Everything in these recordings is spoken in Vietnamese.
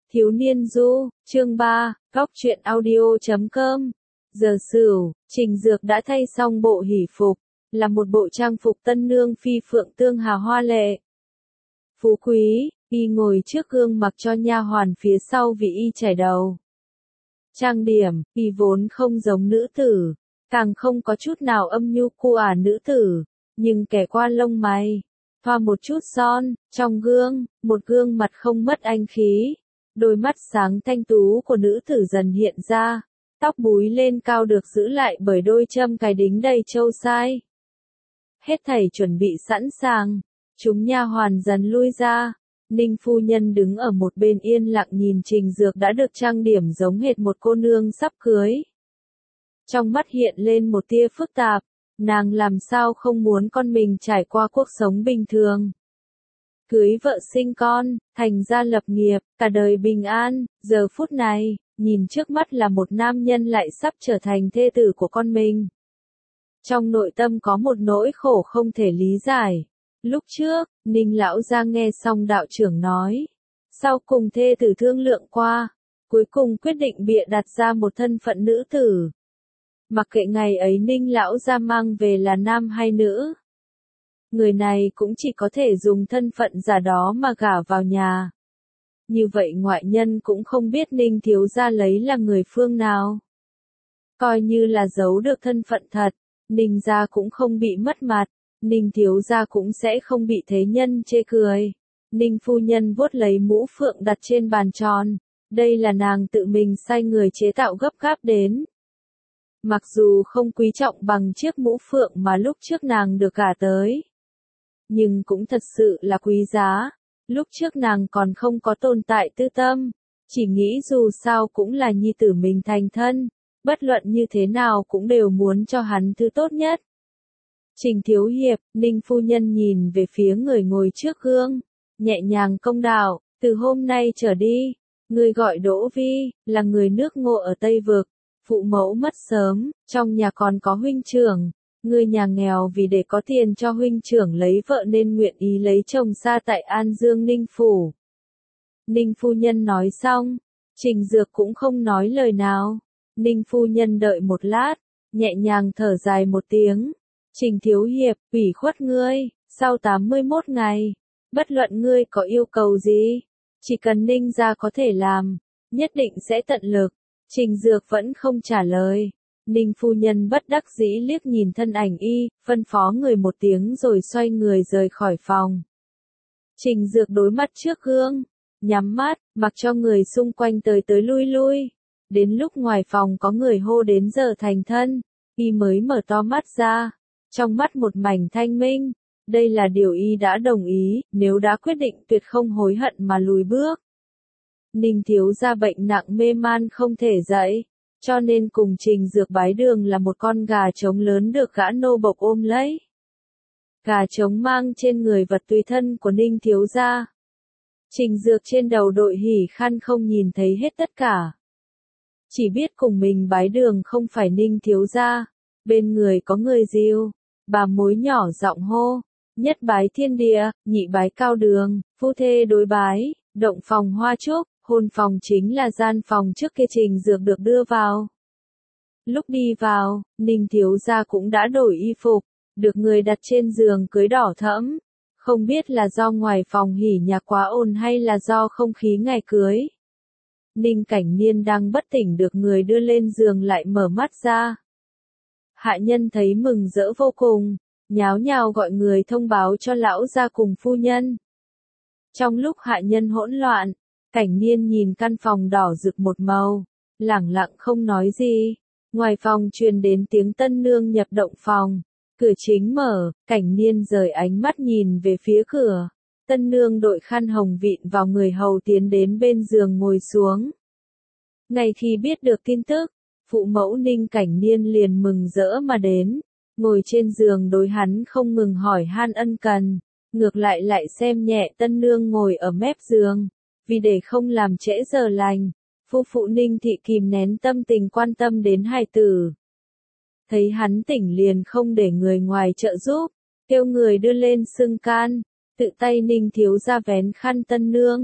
Thiếu niên du, chương 3, góc truyện audio.com. Giờ Sửu, Trình Dược đã thay xong bộ hỷ phục, là một bộ trang phục tân nương phi phượng tương hà hoa lệ. Phú quý, y ngồi trước gương mặc cho nha hoàn phía sau vì y chải đầu. Trang điểm, y vốn không giống nữ tử, càng không có chút nào âm nhu cu nữ tử, nhưng kẻ qua lông mày, thoa một chút son, trong gương, một gương mặt không mất anh khí. Đôi mắt sáng thanh tú của nữ tử dần hiện ra, tóc búi lên cao được giữ lại bởi đôi châm cài đính đầy châu sai. Hết thảy chuẩn bị sẵn sàng, chúng nha hoàn dần lui ra. Ninh phu nhân đứng ở một bên yên lặng nhìn Trình Dược đã được trang điểm giống hệt một cô nương sắp cưới. Trong mắt hiện lên một tia phức tạp, nàng làm sao không muốn con mình trải qua cuộc sống bình thường. Cưới vợ sinh con, thành gia lập nghiệp, cả đời bình an, giờ phút này, nhìn trước mắt là một nam nhân lại sắp trở thành thê tử của con mình. Trong nội tâm có một nỗi khổ không thể lý giải. Lúc trước, Ninh lão gia nghe xong đạo trưởng nói, sau cùng thê tử thương lượng qua, cuối cùng quyết định bịa đặt ra một thân phận nữ tử. Mặc kệ ngày ấy Ninh lão gia mang về là nam hay nữ, người này cũng chỉ có thể dùng thân phận giả đó mà gả vào nhà. Như vậy ngoại nhân cũng không biết Ninh thiếu gia lấy là người phương nào. Coi như là giấu được thân phận thật, Ninh gia cũng không bị mất mặt, Ninh thiếu gia cũng sẽ không bị thế nhân chê cười. Ninh phu nhân vuốt lấy mũ phượng đặt trên bàn tròn, đây là nàng tự mình sai người chế tạo gấp gáp đến. Mặc dù không quý trọng bằng chiếc mũ phượng mà lúc trước nàng được gả tới, nhưng cũng thật sự là quý giá. Lúc trước nàng còn không có tồn tại tư tâm, chỉ nghĩ dù sao cũng là nhi tử mình thành thân, bất luận như thế nào cũng đều muốn cho hắn thứ tốt nhất. Trình thiếu hiệp, Ninh phu nhân nhìn về phía người ngồi trước gương, nhẹ nhàng công đạo, từ hôm nay trở đi, người gọi Đỗ Vi, là người nước Ngô ở Tây Vực, phụ mẫu mất sớm, trong nhà còn có huynh trưởng. Người nhà nghèo vì để có tiền cho huynh trưởng lấy vợ nên nguyện ý lấy chồng xa tại An Dương Ninh Phủ. Ninh phu nhân nói xong, Trình Dược cũng không nói lời nào. Ninh phu nhân đợi một lát, nhẹ nhàng thở dài một tiếng. Trình thiếu hiệp, ủy khuất ngươi, sau 81 ngày, bất luận ngươi có yêu cầu gì, chỉ cần Ninh gia có thể làm, nhất định sẽ tận lực. Trình Dược vẫn không trả lời. Ninh phu nhân bất đắc dĩ liếc nhìn thân ảnh y, phân phó người một tiếng rồi xoay người rời khỏi phòng. Trình Dược đối mặt trước gương, nhắm mắt, mặc cho người xung quanh tới tới lui lui. Đến lúc ngoài phòng có người hô đến giờ thành thân, y mới mở to mắt ra, trong mắt một mảnh thanh minh. Đây là điều y đã đồng ý, nếu đã quyết định tuyệt không hối hận mà lùi bước. Ninh thiếu gia bệnh nặng mê man không thể dậy, cho nên cùng Trình Dược bái đường là một con gà trống lớn được gã nô bộc ôm lấy. Gà trống mang trên người vật tùy thân của Ninh thiếu gia. Trình Dược trên đầu đội hỉ khăn không nhìn thấy hết tất cả. Chỉ biết cùng mình bái đường không phải Ninh thiếu gia, bên người có người dìu, bà mối nhỏ giọng hô, nhất bái thiên địa, nhị bái cao đường, phu thê đối bái, động phòng hoa trúc. Hôn phòng chính là gian phòng trước kia Trình Dược được đưa vào. Lúc đi vào, Ninh thiếu gia cũng đã đổi y phục, được người đặt trên giường cưới đỏ thẫm. Không biết là do ngoài phòng hỉ nhạc quá ồn hay là do không khí ngày cưới. Ninh Cảnh Niên đang bất tỉnh được người đưa lên giường lại mở mắt ra. Hạ nhân thấy mừng rỡ vô cùng, nháo nhào gọi người thông báo cho lão gia cùng phu nhân. Trong lúc hạ nhân hỗn loạn, Cảnh Niên nhìn căn phòng đỏ rực một màu, lẳng lặng không nói gì. Ngoài phòng truyền đến tiếng tân nương nhập động phòng, cửa chính mở, Cảnh Niên rời ánh mắt nhìn về phía cửa. Tân nương đội khăn hồng vịn vào người hầu tiến đến bên giường ngồi xuống. Ngay khi biết được tin tức, phụ mẫu Ninh Cảnh Niên liền mừng rỡ mà đến, ngồi trên giường đối hắn không ngừng hỏi han ân cần, ngược lại xem nhẹ tân nương ngồi ở mép giường. Vì để không làm trễ giờ lành, phu phụ Ninh thị kìm nén tâm tình quan tâm đến hài tử. Thấy hắn tỉnh liền không để người ngoài trợ giúp, kêu người đưa lên xương can, tự tay Ninh thiếu gia vén khăn tân nương,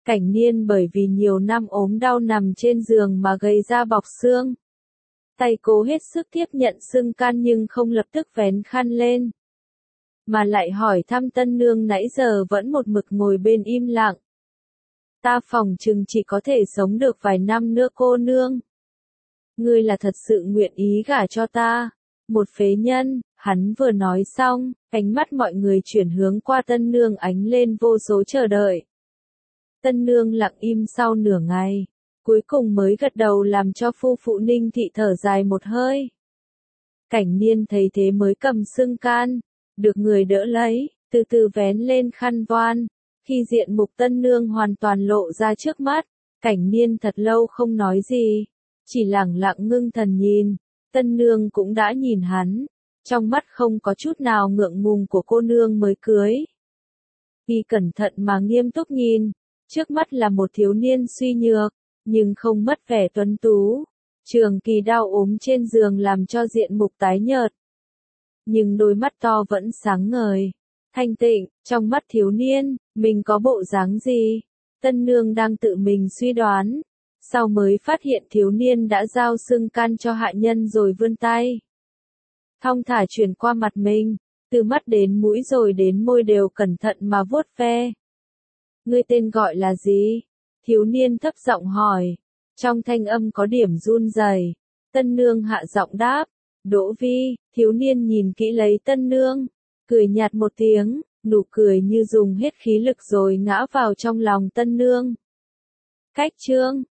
Cảnh Niên bởi vì nhiều năm ốm đau nằm trên giường mà gầy ra bọc xương. Tay cố hết sức tiếp nhận sưng can nhưng không lập tức vén khăn lên. Mà lại hỏi thăm tân nương nãy giờ vẫn một mực ngồi bên im lặng. Ta phỏng chừng chỉ có thể sống được vài năm nữa cô nương. Ngươi là thật sự nguyện ý gả cho ta. Một phế nhân, hắn vừa nói xong, ánh mắt mọi người chuyển hướng qua tân nương ánh lên vô số chờ đợi. Tân nương lặng im sau nửa ngày, cuối cùng mới gật đầu làm cho phu phụ Ninh Thị thở dài một hơi. Cảnh Niên thấy thế mới cầm sưng can, được người đỡ lấy, từ từ vén lên khăn voan. Khi diện mục tân nương hoàn toàn lộ ra trước mắt, Cảnh Niên thật lâu không nói gì, chỉ lẳng lặng ngưng thần nhìn. Tân nương cũng đã nhìn hắn, trong mắt không có chút nào ngượng ngùng của cô nương mới cưới. Y cẩn thận mà nghiêm túc nhìn, trước mắt là một thiếu niên suy nhược, nhưng không mất vẻ tuấn tú. Trường kỳ đau ốm trên giường làm cho diện mục tái nhợt. Nhưng đôi mắt to vẫn sáng ngời, thanh tịnh, trong mắt thiếu niên, mình có bộ dáng gì? Tân nương đang tự mình suy đoán. Sau mới phát hiện thiếu niên đã giao sưng can cho hạ nhân rồi vươn tay. Thong thả chuyển qua mặt mình, từ mắt đến mũi rồi đến môi đều cẩn thận mà vuốt ve. Ngươi tên gọi là gì? Thiếu niên thấp giọng hỏi. Trong thanh âm có điểm run rẩy. Tân nương hạ giọng đáp. Đỗ Vi. Thiếu niên nhìn kỹ lấy tân nương, cười nhạt một tiếng, nụ cười như dùng hết khí lực rồi ngã vào trong lòng tân nương. Khách trương.